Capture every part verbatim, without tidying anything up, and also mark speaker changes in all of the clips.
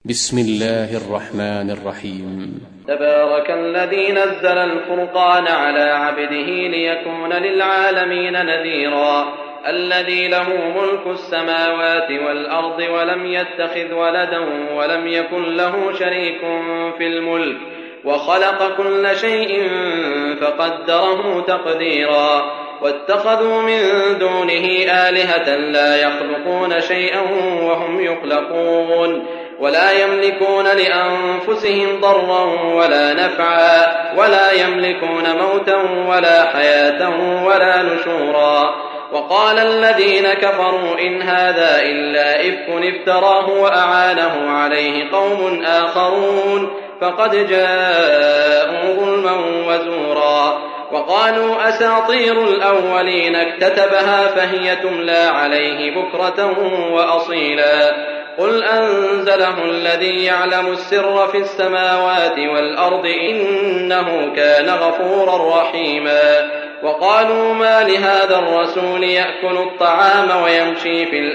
Speaker 1: بسم الله الرحمن الرحيم.
Speaker 2: تبارك الذي نزل الفرقان على عبده ليكون للعالمين نذيرا الذي له ملك السماوات والأرض ولم يتخذ ولدا ولم يكن له شريك في الملك وخلق كل شيء فقدره تقديرا واتخذوا من دونه آلهة لا يخلقون شيئا وهم يخلقون ولا يملكون لأنفسهم ضرا ولا نفعا ولا يملكون موتا ولا حياة ولا نشورا. وقال الذين كفروا إن هذا إلا إفك افتراه وأعانه عليه قوم آخرون فقد جاءوا ظلما وزورا. وقالوا أساطير الأولين اكتتبها فهي تملى عليه بكرة وأصيلا. قل أنزله الذي يعلم السر في السماوات والأرض إنه كان غفورا رحيما. وقالوا ما لهذا الرسول يأكل الطعام ويمشي في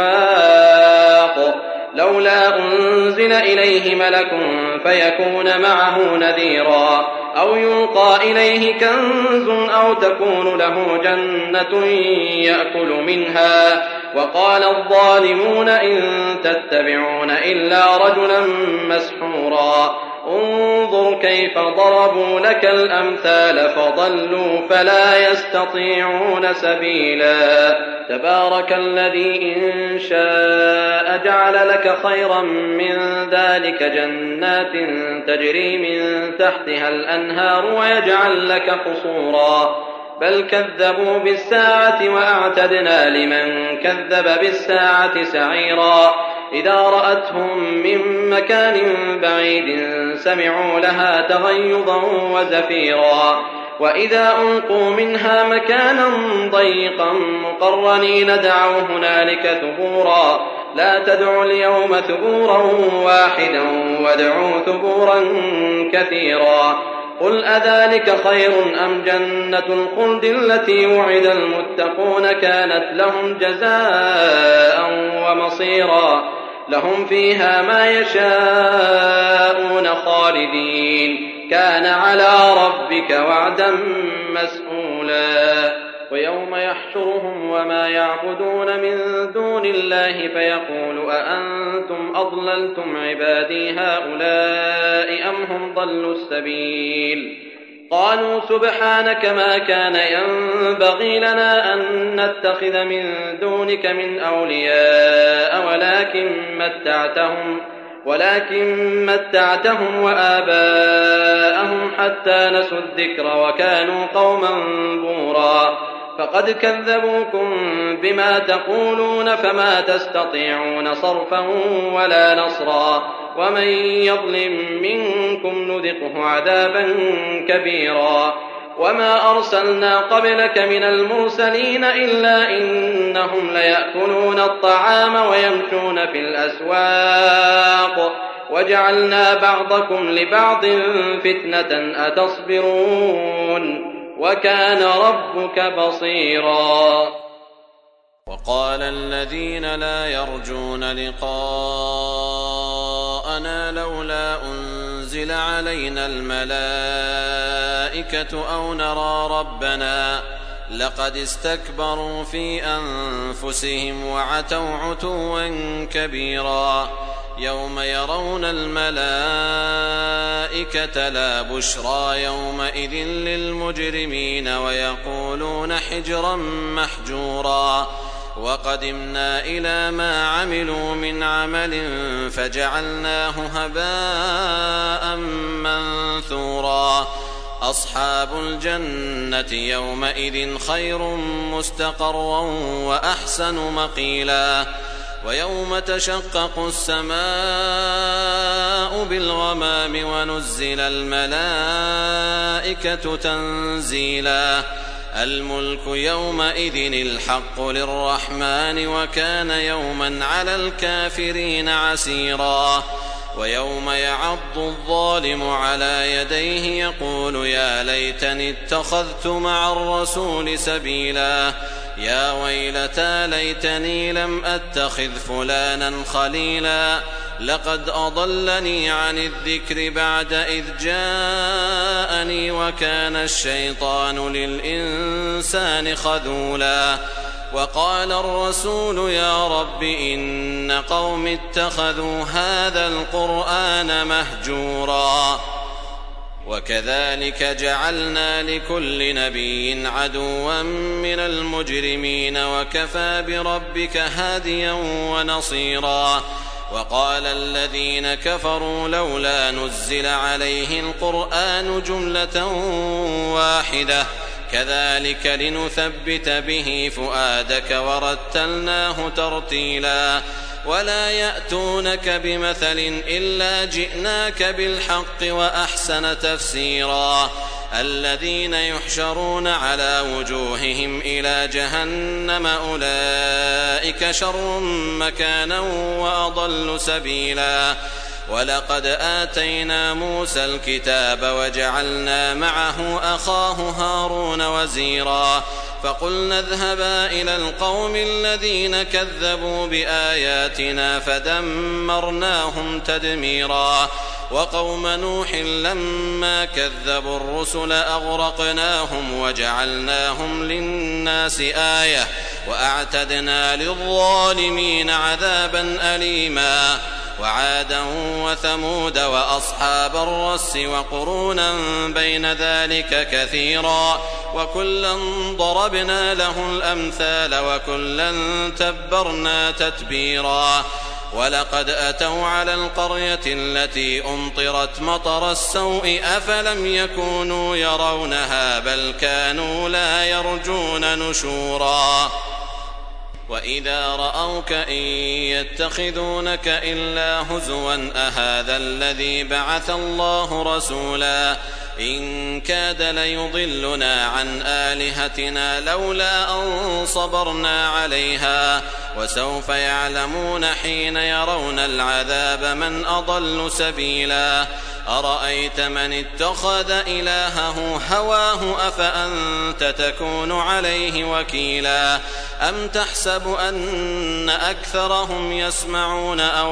Speaker 2: الأسواق لولا أنزل إليه ملك فيكون معه نذيرا أو يلقى إليه كنز أو تكون له جنة يأكل منها. وقال الظالمون إن تتبعون إلا رجلا مسحورا. انظر كيف ضربوا لك الأمثال فضلوا فلا يستطيعون سبيلا. تبارك الذي إن شاء جعل لك خيرا من ذلك جنات تجري من تحتها الأنهار ويجعل لك قصورا بل كذبوا بالساعة وأعتدنا لمن كذب بالساعة سعيرا. إذا رأتهم من مكان بعيد سمعوا لها تغيظا وزفيرا وإذا ألقوا منها مكانا ضيقا مقرنين دعوا هنالك ثبورا لا تدعوا اليوم ثبورا واحدا وادعوا ثبورا كثيرا. قل أذلك خير أم جنة الخلد التي وعد المتقون كانت لهم جزاء ومصيرا لهم فيها ما يشاءون خالدين كان على ربك وعدا مسئولا. ويوم يحشرهم وما يعبدون من دون الله فيقول أأنتم أضللتم عبادي هؤلاء أم هم ضلوا السبيل. قالوا سبحانك ما كان ينبغي لنا أن نتخذ من دونك من أولياء ولكن متعتهم ولكن متعتهم وآباءهم حتى نسوا الذكر وكانوا قوما بورا. فقد كذبوكم بما تقولون فما تستطيعون صرفا ولا نصرا ومن يظلم منكم نذقه عذابا كبيرا. وما أرسلنا قبلك من المرسلين إلا إنهم ليأكلون الطعام ويمشون في الأسواق وجعلنا بعضكم لبعض فتنة أتصبرون وكان ربك بصيرا.
Speaker 3: وقال الذين لا يرجون لقاءنا لولا أنزل علينا الملائكة أو نرى ربنا لقد استكبروا في أنفسهم وعتوا عتوا كبيرا. يوم يرون الملائكة لا بشرى يومئذ للمجرمين ويقولون حجرا محجورا. وقدمنا إلى ما عملوا من عمل فجعلناه هباء منثورا. أصحاب الجنة يومئذ خير مستقرا وأحسن مقيلا. ويوم تشقق السماء بالغمام ونزل الملائكة تنزيلا. الملك يومئذ الحق للرحمن وكان يوما على الكافرين عسيرا. ويوم يعض الظالم على يديه يقول يا ليتني اتخذت مع الرسول سبيلا. يا ويلتى ليتني لم أتخذ فلانا خليلا لقد أضلني عن الذكر بعد إذ جاءني وكان الشيطان للإنسان خذولا وقال الرسول يا رب إن قوم اتخذوا هذا القرآن مهجورا وكذلك جعلنا لكل نبي عدوا من المجرمين وكفى بربك هاديا ونصيرا وقال الذين كفروا لولا نزل عليه القرآن جملة واحدة كذلك لنثبت به فؤادك ورتلناه ترتيلا ولا يأتونك بمثل إلا جئناك بالحق وأحسن تفسيرا الذين يحشرون على وجوههم إلى جهنم أولئك شر مكانا وأضل سبيلا ولقد آتينا موسى الكتاب وجعلنا معه أخاه هارون وزيرا فقلنا اذهبا إلى القوم الذين كذبوا بآياتنا فدمرناهم تدميرا وقوم نوح لما كذبوا الرسل أغرقناهم وجعلناهم للناس آية وأعتدنا للظالمين عذابا أليما وعادا وثمود وأصحاب الرس وقرونا بين ذلك كثيرا وكلا ضربنا له الأمثال وكلا تبرنا تتبيرا ولقد أتوا على القرية التي أمطرت مطر السوء أفلم يكونوا يرونها بل كانوا لا يرجون نشورا وإذا رأوك إن يتخذونك إلا هزوا أهذا الذي بعث الله رسولا إن كاد ليضلنا عن آلهتنا لولا أن صبرنا عليها وسوف يعلمون حين يرون العذاب من أضل سبيلا أرأيت من اتخذ إلهه هواه أفأنت تكون عليه وكيلا أم تحسب أن أكثرهم يسمعون أو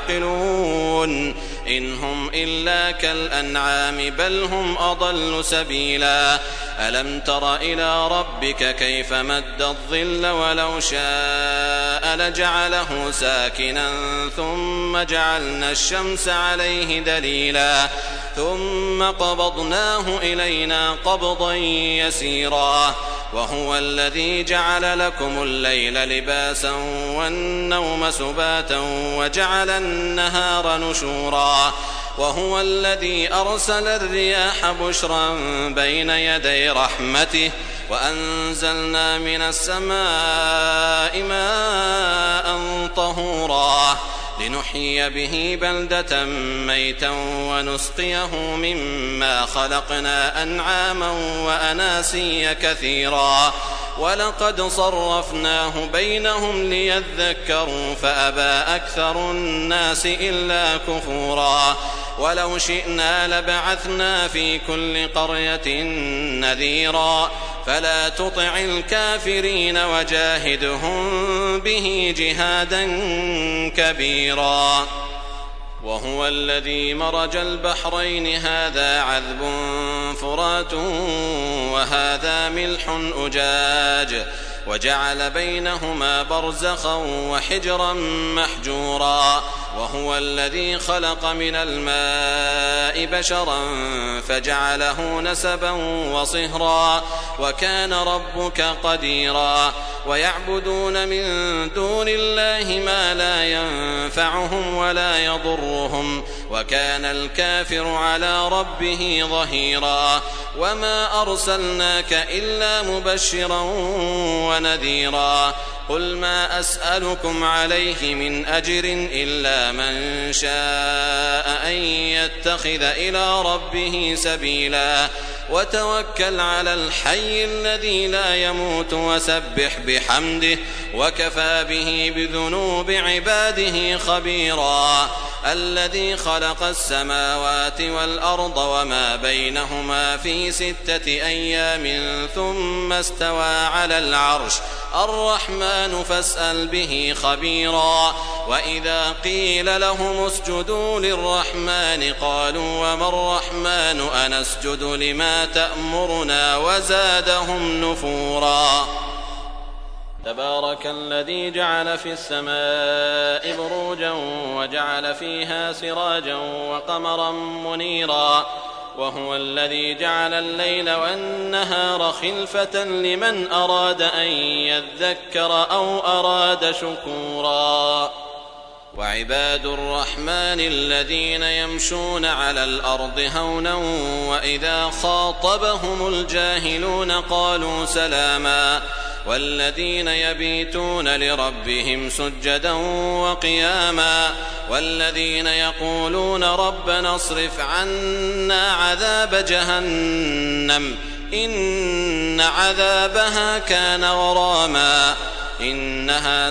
Speaker 3: يعقلون إن هم إلا كالأنعام بل هم أضل سبيلا ألم تر إلى ربك كيف مد الظل ولو شاء لجعله ساكنا ثم جعلنا الشمس عليه دليلا ثم قبضناه إلينا قبضا يسيرا وهو الذي جعل لكم الليل لباسا والنوم سباتا وجعل النهار نشورا وهو الذي أرسل الرياح بشرا بين يدي رحمته وأنزلنا من السماء ماء طهورا لنحيي به بلدة ميتا ونسقيه مما خلقنا أنعاما وأناسيا كثيرا ولقد صرفناه بينهم ليذكروا فأبى أكثر الناس إلا كفورا ولو شئنا لبعثنا في كل قرية نذيرا فلا تطع الكافرين وجاهدهم به جهادا كبيرا وهو الذي مرج البحرين هذا عذب فرات وهذا ملح أجاج وجعل بينهما برزخا وحجرا محجورا وهو الذي خلق من الماء بشرا فجعله نسبا وصهرا وكان ربك قديرا ويعبدون من دون الله ما لا ينفعهم ولا يضرهم وكان الكافر على ربه ظهيرا وما أرسلناك إلا مبشرا ونذيرا قل ما أسألكم عليه من أجر إلا من شاء أن يتخذ إلى ربه سبيلا وتوكل على الحي الذي لا يموت وسبح بحمده وكفى به بذنوب عباده خبيرا الذي خلق السماوات والأرض وما بينهما في ستة أيام ثم استوى على العرش الرحمن فاسأل به خبيرا وإذا قيل لهم اسجدوا للرحمن قالوا وما الرحمن أنسجد لما تأمرنا وزادهم نفورا تبارك الذي جعل في السماء بروجا وجعل فيها سراجا وقمرا منيرا وهو الذي جعل الليل والنهار خلفة لمن أراد أن يذكر أو أراد شكورا وعباد الرحمن الذين يمشون على الأرض هونا وإذا خاطبهم الجاهلون قالوا سلاما والذين يبيتون لربهم سجدا وقياما والذين يقولون ربنا اصرف عنا عذاب جهنم إن عذابها كان غراما إنها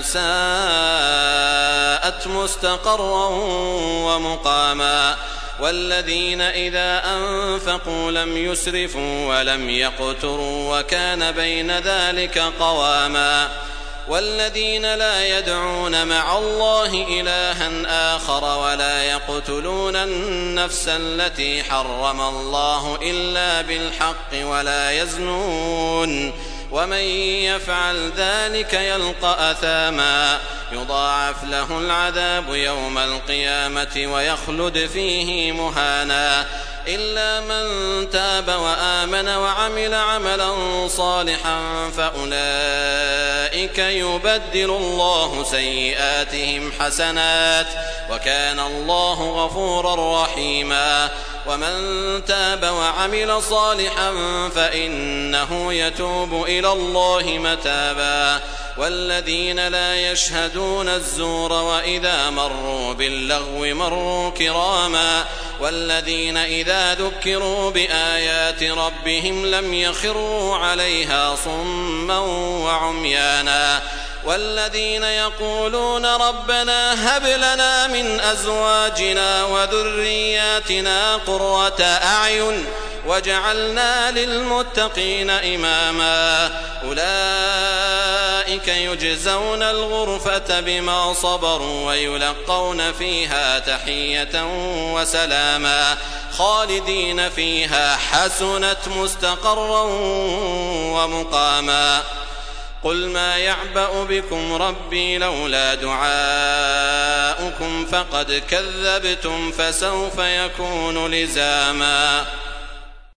Speaker 3: ساءت مستقرا ومقاما والذين إذا أنفقوا لم يسرفوا ولم يقتروا وكان بين ذلك قواما والذين لا يدعون مع الله إلها آخر ولا يقتلون النفس التي حرم الله إلا بالحق ولا يزنون ومن يفعل ذلك يلقى أثاما يضاعف له العذاب يوم القيامة ويخلد فيه مهانا إلا من تاب وآمن وعمل عملا صالحا فأولئك يبدل الله سيئاتهم حسنات وكان الله غفورا رحيما ومن تاب وعمل صالحا فإنه يتوب إلى الله متابا والذين لا يشهدون الزور وإذا مروا باللغو مروا كراما والذين إذا ذكروا بآيات ربهم لم يخروا عليها صما وعميانا والذين يقولون ربنا هب لنا من أزواجنا وذرياتنا قرة أعين وجعلنا للمتقين إماما أولئك يجزون الغرفة بما صبروا ويلقون فيها تحية وسلاما خالدين فيها حسنت مستقرا ومقاما قل ما يعبأ بكم ربي لولا دعاؤكم فقد كذبتم فسوف يكون لزاما